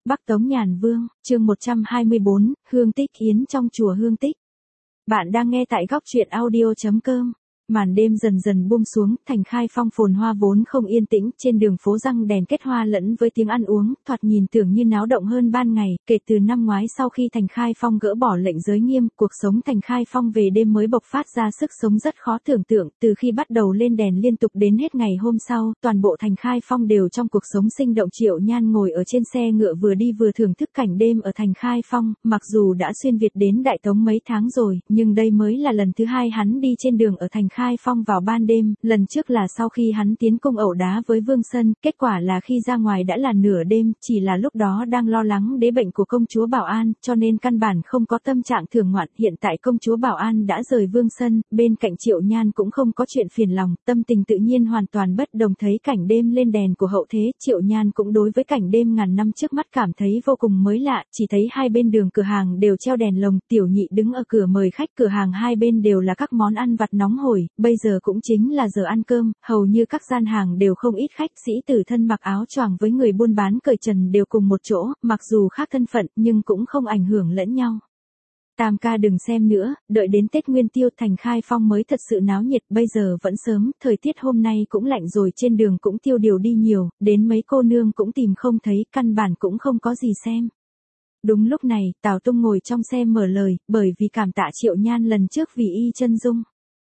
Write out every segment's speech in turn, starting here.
Bắc Tống Nhàn Vương, chương 124, Hương Tích Yến trong chùa Hương Tích. Bạn đang nghe tại góc truyện audio.com. Màn đêm dần dần buông xuống, thành Khai Phong phồn hoa vốn không yên tĩnh, trên đường phố răng đèn kết hoa lẫn với tiếng ăn uống, thoạt nhìn tưởng như náo động hơn ban ngày. Kể từ năm ngoái sau khi thành Khai Phong gỡ bỏ lệnh giới nghiêm, cuộc sống thành Khai Phong về đêm mới bộc phát ra sức sống rất khó tưởng tượng. Từ khi bắt đầu lên đèn liên tục đến hết ngày hôm sau, toàn bộ thành Khai Phong đều trong cuộc sống sinh động. Triệu Nhan ngồi ở trên xe ngựa vừa đi vừa thưởng thức cảnh đêm ở thành Khai Phong. Mặc dù đã xuyên Việt đến Đại Tống mấy tháng rồi, nhưng đây mới là lần thứ hai hắn đi trên đường ở thành Khai Phong vào ban đêm. Lần trước là sau khi hắn tiến cung ẩu đá với Vương Sân, kết quả là khi ra ngoài đã là nửa đêm, chỉ là lúc đó đang lo lắng đế bệnh của công chúa Bảo An, cho nên căn bản không có tâm trạng thưởng ngoạn. Hiện tại công chúa Bảo An đã rời Vương Sân, bên cạnh Triệu Nhan cũng không có chuyện phiền lòng, tâm tình tự nhiên hoàn toàn bất đồng. Thấy cảnh đêm lên đèn của hậu thế, Triệu Nhan cũng đối với cảnh đêm ngàn năm trước mắt cảm thấy vô cùng mới lạ. Chỉ thấy hai bên đường cửa hàng đều treo đèn lồng, tiểu nhị đứng ở cửa mời khách, cửa hàng hai bên đều là các món ăn vặt nóng hổi. Bây giờ cũng chính là giờ ăn cơm, hầu như các gian hàng đều không ít khách. Sĩ tử thân mặc áo choàng với người buôn bán cởi trần đều cùng một chỗ, mặc dù khác thân phận nhưng cũng không ảnh hưởng lẫn nhau. Tam ca đừng xem nữa, đợi đến Tết Nguyên Tiêu thành Khai Phong mới thật sự náo nhiệt. Bây giờ vẫn sớm, thời tiết hôm nay cũng lạnh rồi, trên đường cũng tiêu điều đi nhiều, đến mấy cô nương cũng tìm không thấy, căn bản cũng không có gì xem. Đúng lúc này, Tào Tung ngồi trong xe mở lời, bởi vì cảm tạ Triệu Nhan lần trước vì y chân dung.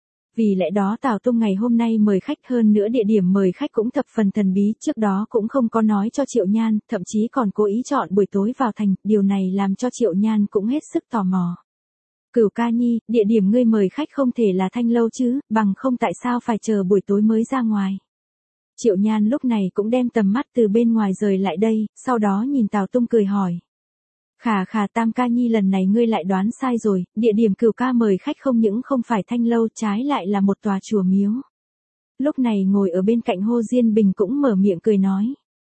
Vì lẽ đó Tào Tung ngày hôm nay mời khách, hơn nữa địa điểm mời khách cũng thập phần thần bí, trước đó cũng không có nói cho Triệu Nhan, thậm chí còn cố ý chọn buổi tối vào thành, điều này làm cho Triệu Nhan cũng hết sức tò mò. Cửu ca nhi, địa điểm ngươi mời khách không thể là Thanh Lâu chứ, bằng không tại sao phải chờ buổi tối mới ra ngoài. Triệu Nhan lúc này cũng đem tầm mắt từ bên ngoài rời lại đây, sau đó nhìn Tào Tung cười hỏi. Khà Tam ca nhi, lần này ngươi lại đoán sai rồi, địa điểm Cửu ca mời khách không những không phải Thanh Lâu, trái lại là một tòa chùa miếu. Lúc này ngồi ở bên cạnh Hồ Diên Bình cũng mở miệng cười nói.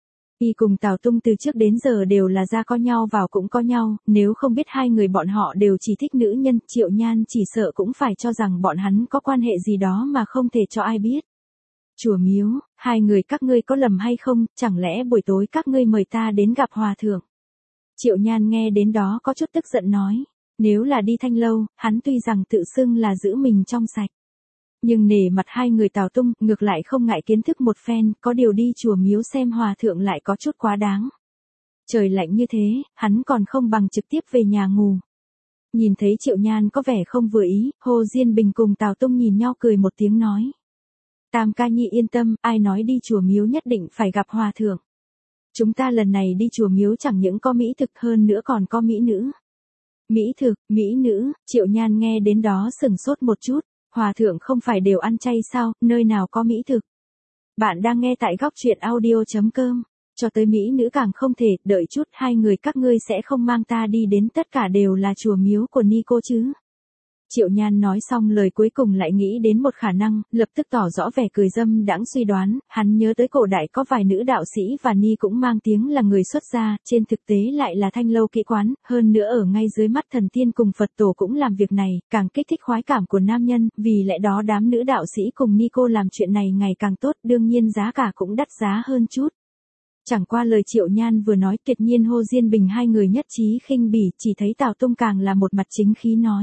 Y cùng Tào Tung từ trước đến giờ đều là ra có nhau vào cũng có nhau, nếu không biết hai người bọn họ đều chỉ thích nữ nhân, Triệu Nhan chỉ sợ cũng phải cho rằng bọn hắn có quan hệ gì đó mà không thể cho ai biết. Chùa miếu, hai người các ngươi có lầm hay không, chẳng lẽ buổi tối các ngươi mời ta đến gặp hòa thượng? Triệu Nhan nghe đến đó có chút tức giận nói, nếu là đi Thanh Lâu, hắn tuy rằng tự xưng là giữ mình trong sạch. Nhưng nể mặt hai người Tào Tung, ngược lại không ngại kiến thức một phen, có điều đi chùa miếu xem hòa thượng lại có chút quá đáng. Trời lạnh như thế, hắn còn không bằng trực tiếp về nhà ngủ. Nhìn thấy Triệu Nhan có vẻ không vừa ý, Hồ Diên Bình cùng Tào Tung nhìn nhau cười một tiếng nói. Tam ca nhi yên tâm, ai nói đi chùa miếu nhất định phải gặp hòa thượng. Chúng ta lần này đi chùa miếu chẳng những có mỹ thực, hơn nữa còn có mỹ nữ. Mỹ thực, mỹ nữ, Triệu Nhan nghe đến đó sửng sốt một chút. Hòa thượng không phải đều ăn chay sao, nơi nào có mỹ thực. Bạn đang nghe tại góc truyện audio.com. Cho tới mỹ nữ càng không thể, đợi chút hai người các ngươi sẽ không mang ta đi đến tất cả đều là chùa miếu của Ni cô chứ. Triệu Nhan nói xong lời cuối cùng lại nghĩ đến một khả năng, lập tức tỏ rõ vẻ cười dâm đãng suy đoán, hắn nhớ tới cổ đại có vài nữ đạo sĩ và Ni cũng mang tiếng là người xuất gia, trên thực tế lại là Thanh Lâu kỹ quán, hơn nữa ở ngay dưới mắt thần tiên cùng Phật tổ cũng làm việc này, càng kích thích khoái cảm của nam nhân, vì lẽ đó đám nữ đạo sĩ cùng Ni cô làm chuyện này ngày càng tốt, đương nhiên giá cả cũng đắt giá hơn chút. Chẳng qua lời Triệu Nhan vừa nói, tuyệt nhiên Hồ Diên Bình hai người nhất trí khinh bỉ, chỉ thấy Tào Tung càng là một mặt chính khí nói.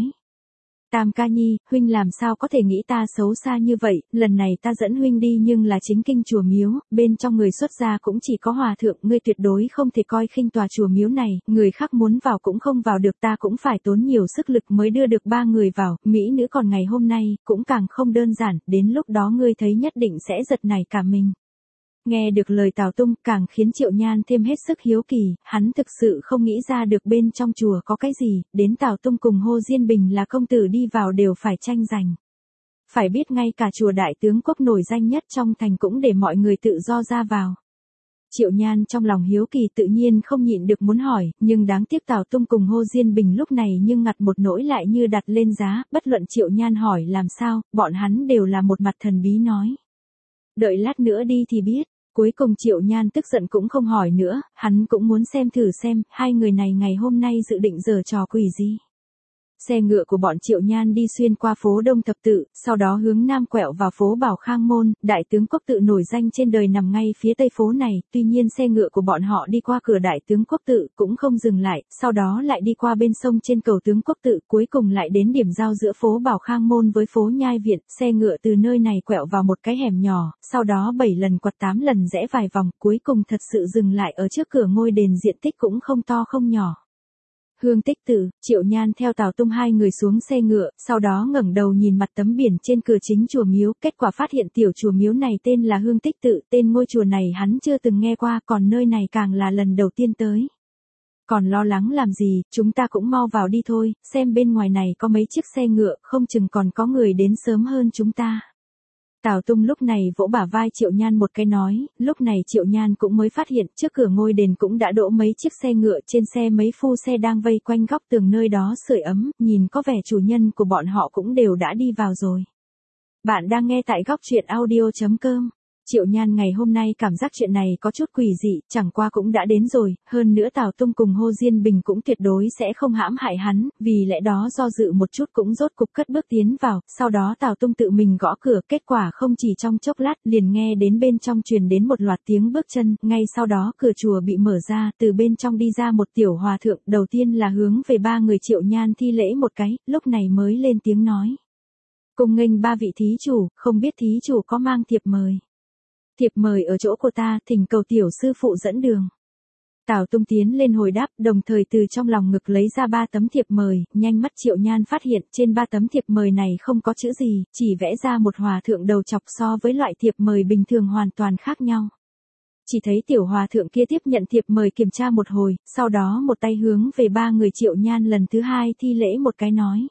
Tam ca nhi, huynh làm sao có thể nghĩ ta xấu xa như vậy, lần này ta dẫn huynh đi nhưng là chính kinh chùa miếu, bên trong người xuất gia cũng chỉ có hòa thượng, ngươi tuyệt đối không thể coi khinh tòa chùa miếu này, người khác muốn vào cũng không vào được, ta cũng phải tốn nhiều sức lực mới đưa được 3 người vào, mỹ nữ còn ngày hôm nay, cũng càng không đơn giản, đến lúc đó ngươi thấy nhất định sẽ giật nảy cả mình. Nghe được lời Tào Tung càng khiến Triệu Nhan thêm hết sức hiếu kỳ, hắn thực sự không nghĩ ra được bên trong chùa có cái gì, đến Tào Tung cùng Hồ Diên Bình là công tử đi vào đều phải tranh giành. Phải biết ngay cả chùa đại tướng quốc nổi danh nhất trong thành cũng để mọi người tự do ra vào. Triệu Nhan trong lòng hiếu kỳ tự nhiên không nhịn được muốn hỏi, nhưng đáng tiếc Tào Tung cùng Hồ Diên Bình lúc này nhưng ngặt một nỗi lại như đặt lên giá, bất luận Triệu Nhan hỏi làm sao, bọn hắn đều là một mặt thần bí nói. Đợi lát nữa đi thì biết. Cuối cùng Triệu Nhan tức giận cũng không hỏi nữa, hắn cũng muốn xem thử xem, hai người này ngày hôm nay dự định giở trò quỷ gì. Xe ngựa của bọn Triệu Nhan đi xuyên qua phố Đông Thập Tự, sau đó hướng nam quẹo vào phố Bảo Khang Môn, đại tướng Quốc Tự nổi danh trên đời nằm ngay phía tây phố này, tuy nhiên xe ngựa của bọn họ đi qua cửa đại tướng Quốc Tự cũng không dừng lại, sau đó lại đi qua bên sông trên cầu tướng Quốc Tự, cuối cùng lại đến điểm giao giữa phố Bảo Khang Môn với phố Nhai Viện, xe ngựa từ nơi này quẹo vào một cái hẻm nhỏ, sau đó 7 lần quặt 8 lần rẽ vài vòng, cuối cùng thật sự dừng lại ở trước cửa ngôi đền diện tích cũng không to không nhỏ. Hương Tích Tự, Triệu Nhan theo Tào Tung hai người xuống xe ngựa, sau đó ngẩng đầu nhìn mặt tấm biển trên cửa chính chùa miếu, kết quả phát hiện tiểu chùa miếu này tên là Hương Tích Tự, tên ngôi chùa này hắn chưa từng nghe qua, còn nơi này càng là lần đầu tiên tới. Còn lo lắng làm gì, chúng ta cũng mau vào đi thôi, xem bên ngoài này có mấy chiếc xe ngựa, không chừng còn có người đến sớm hơn chúng ta. Tào Tung lúc này vỗ bả vai Triệu Nhan một cái nói, lúc này Triệu Nhan cũng mới phát hiện trước cửa ngôi đền cũng đã đỗ mấy chiếc xe ngựa, trên xe mấy phu xe đang vây quanh góc tường nơi đó sưởi ấm, nhìn có vẻ chủ nhân của bọn họ cũng đều đã đi vào rồi. Bạn đang nghe tại góc truyện audio.com. Triệu Nhan ngày hôm nay cảm giác chuyện này có chút quỷ dị, chẳng qua cũng đã đến rồi, hơn nữa Tào Tung cùng Hồ Diên Bình cũng tuyệt đối sẽ không hãm hại hắn, vì lẽ đó do dự một chút cũng rốt cục cất bước tiến vào, sau đó Tào Tung tự mình gõ cửa, kết quả không chỉ trong chốc lát liền nghe đến bên trong truyền đến một loạt tiếng bước chân, ngay sau đó cửa chùa bị mở ra, từ bên trong đi ra một tiểu hòa thượng, đầu tiên là hướng về ba người Triệu Nhan thi lễ một cái, lúc này mới lên tiếng nói. Cùng nghênh ba vị thí chủ, không biết thí chủ có mang thiệp mời. Thiệp mời ở chỗ của ta, thỉnh cầu tiểu sư phụ dẫn đường. Tào Tung tiến lên hồi đáp, đồng thời từ trong lòng ngực lấy ra 3 tấm thiệp mời, nhanh mắt Triệu Nhan phát hiện trên 3 tấm thiệp mời này không có chữ gì, chỉ vẽ ra một hòa thượng đầu chọc so với loại thiệp mời bình thường hoàn toàn khác nhau. Chỉ thấy tiểu hòa thượng kia tiếp nhận thiệp mời kiểm tra một hồi, sau đó một tay hướng về ba người Triệu Nhan lần thứ hai thi lễ một cái nói.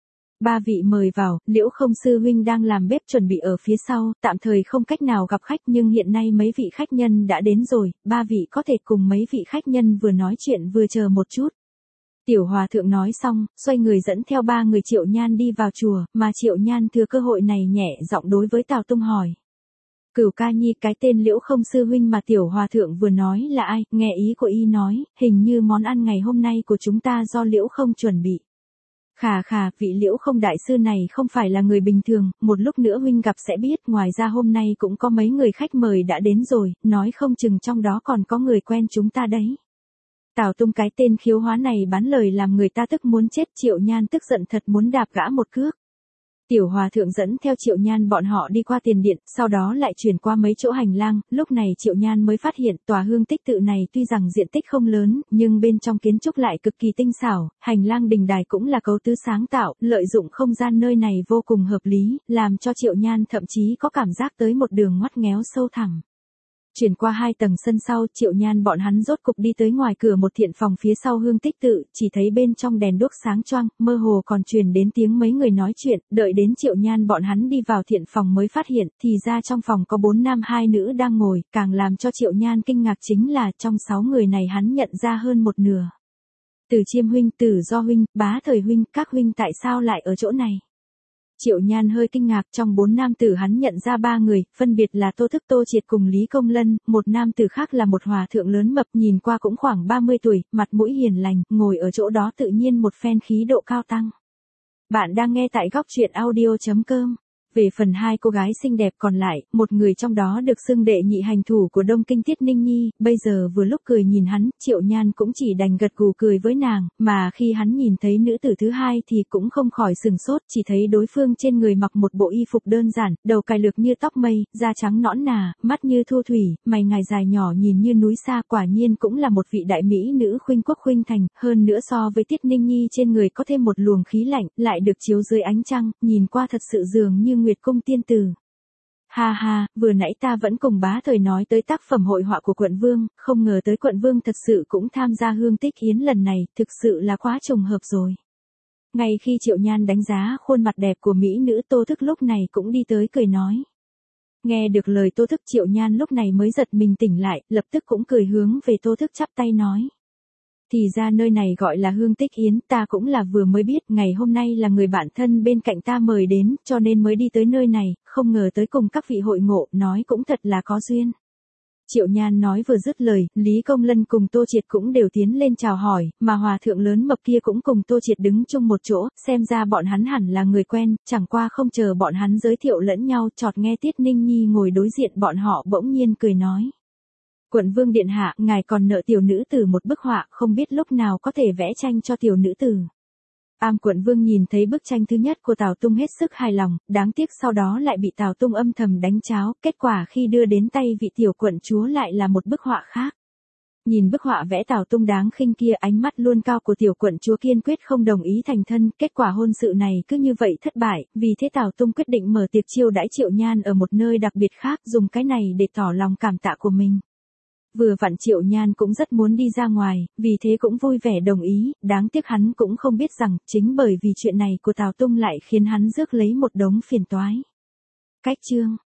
Ba vị mời vào, Liễu Không sư huynh đang làm bếp chuẩn bị ở phía sau, tạm thời không cách nào gặp khách nhưng hiện nay mấy vị khách nhân đã đến rồi, ba vị có thể cùng mấy vị khách nhân vừa nói chuyện vừa chờ một chút. Tiểu hòa thượng nói xong, xoay người dẫn theo ba người Triệu Nhan đi vào chùa, mà Triệu Nhan thừa cơ hội này nhẹ giọng đối với Tào Tung hỏi. Cửu ca nhi, cái tên Liễu Không sư huynh mà tiểu hòa thượng vừa nói là ai, nghe ý của y nói, hình như món ăn ngày hôm nay của chúng ta do Liễu Không chuẩn bị. Khà, vị Liễu Không đại sư này không phải là người bình thường, một lúc nữa huynh gặp sẽ biết, ngoài ra hôm nay cũng có mấy người khách mời đã đến rồi, nói không chừng trong đó còn có người quen chúng ta đấy. Tào Tung cái tên khiếu hóa này bán lời làm người ta tức muốn chết, Triệu Nhan tức giận thật muốn đạp gã một cước. Tiểu hòa thượng dẫn theo Triệu Nhan bọn họ đi qua tiền điện, sau đó lại chuyển qua mấy chỗ hành lang, lúc này Triệu Nhan mới phát hiện tòa Hương Tích Tự này tuy rằng diện tích không lớn, nhưng bên trong kiến trúc lại cực kỳ tinh xảo, hành lang đình đài cũng là cấu tứ sáng tạo, lợi dụng không gian nơi này vô cùng hợp lý, làm cho Triệu Nhan thậm chí có cảm giác tới một đường ngoắt ngéo sâu thẳm. Chuyển qua 2 tầng sân sau, Triệu Nhan bọn hắn rốt cục đi tới ngoài cửa một thiện phòng phía sau Hương Tích Tự, chỉ thấy bên trong đèn đuốc sáng choang, mơ hồ còn truyền đến tiếng mấy người nói chuyện, đợi đến Triệu Nhan bọn hắn đi vào thiện phòng mới phát hiện, thì ra trong phòng có 4 nam 2 nữ đang ngồi, càng làm cho Triệu Nhan kinh ngạc chính là trong 6 người này hắn nhận ra hơn một nửa. Từ Chiêm huynh, Tử Do huynh, Bá Thời huynh, các huynh tại sao lại ở chỗ này? Triệu Nhan hơi kinh ngạc, trong 4 nam tử hắn nhận ra 3 người, phân biệt là Tô Thức Tô Triệt cùng Lý Công Lân, một nam tử khác là một hòa thượng lớn mập nhìn qua cũng khoảng 30 tuổi, mặt mũi hiền lành, ngồi ở chỗ đó tự nhiên một phen khí độ cao tăng. Bạn đang nghe tại góc truyện audio.com. Về phần 2 cô gái xinh đẹp còn lại, một người trong đó được xưng đệ nhị hành thủ của Đông Kinh Tiết Ninh Nhi, bây giờ vừa lúc cười nhìn hắn, Triệu Nhan cũng chỉ đành gật gù cười với nàng, mà khi hắn nhìn thấy nữ tử thứ hai thì cũng không khỏi sừng sốt, chỉ thấy đối phương trên người mặc một bộ y phục đơn giản, đầu cài lược như tóc mây, da trắng nõn nà, mắt như thu thủy, mày ngài dài nhỏ nhìn như núi xa, quả nhiên cũng là một vị đại mỹ nữ khuynh quốc khuynh thành, hơn nữa so với Tiết Ninh Nhi trên người có thêm một luồng khí lạnh, lại được chiếu dưới ánh trăng, nhìn qua thật sự dường như Nguyệt Cung tiên tử. Ha, vừa nãy ta vẫn cùng Bá Thời nói tới tác phẩm hội họa của quận vương, không ngờ tới quận vương thật sự cũng tham gia Hương Tích Yến lần này, thực sự là quá trùng hợp rồi. Ngay khi Triệu Nhan đánh giá khuôn mặt đẹp của mỹ nữ, Tô Thức lúc này cũng đi tới cười nói. Nghe được lời Tô Thức, Triệu Nhan lúc này mới giật mình tỉnh lại, lập tức cũng cười hướng về Tô Thức chắp tay nói. Thì ra nơi này gọi là Hương Tích Yến, ta cũng là vừa mới biết, ngày hôm nay là người bạn thân bên cạnh ta mời đến, cho nên mới đi tới nơi này, không ngờ tới cùng các vị hội ngộ, nói cũng thật là có duyên. Triệu Nhan nói vừa dứt lời, Lý Công Lân cùng Tô Triệt cũng đều tiến lên chào hỏi, mà hòa thượng lớn mập kia cũng cùng Tô Triệt đứng chung một chỗ, xem ra bọn hắn hẳn là người quen, chẳng qua không chờ bọn hắn giới thiệu lẫn nhau, chợt nghe Tiết Ninh Nhi ngồi đối diện bọn họ bỗng nhiên cười nói. Quận Vương điện hạ, ngài còn nợ tiểu nữ tử một bức họa, không biết lúc nào có thể vẽ tranh cho tiểu nữ tử. Quận Vương nhìn thấy bức tranh thứ nhất của Tào Tung hết sức hài lòng, đáng tiếc sau đó lại bị Tào Tung âm thầm đánh cháo, kết quả khi đưa đến tay vị tiểu quận chúa lại là một bức họa khác. Nhìn bức họa vẽ Tào Tung đáng khinh kia, ánh mắt luôn cao của tiểu quận chúa kiên quyết không đồng ý thành thân, kết quả hôn sự này cứ như vậy thất bại, vì thế Tào Tung quyết định mở tiệc chiêu đãi Triệu Nhan ở một nơi đặc biệt khác, dùng cái này để tỏ lòng cảm tạ của mình. Vừa vặn Triệu Nhan cũng rất muốn đi ra ngoài, vì thế cũng vui vẻ đồng ý, đáng tiếc hắn cũng không biết rằng, chính bởi vì chuyện này của Tào Tung lại khiến hắn rước lấy một đống phiền toái. Cách chương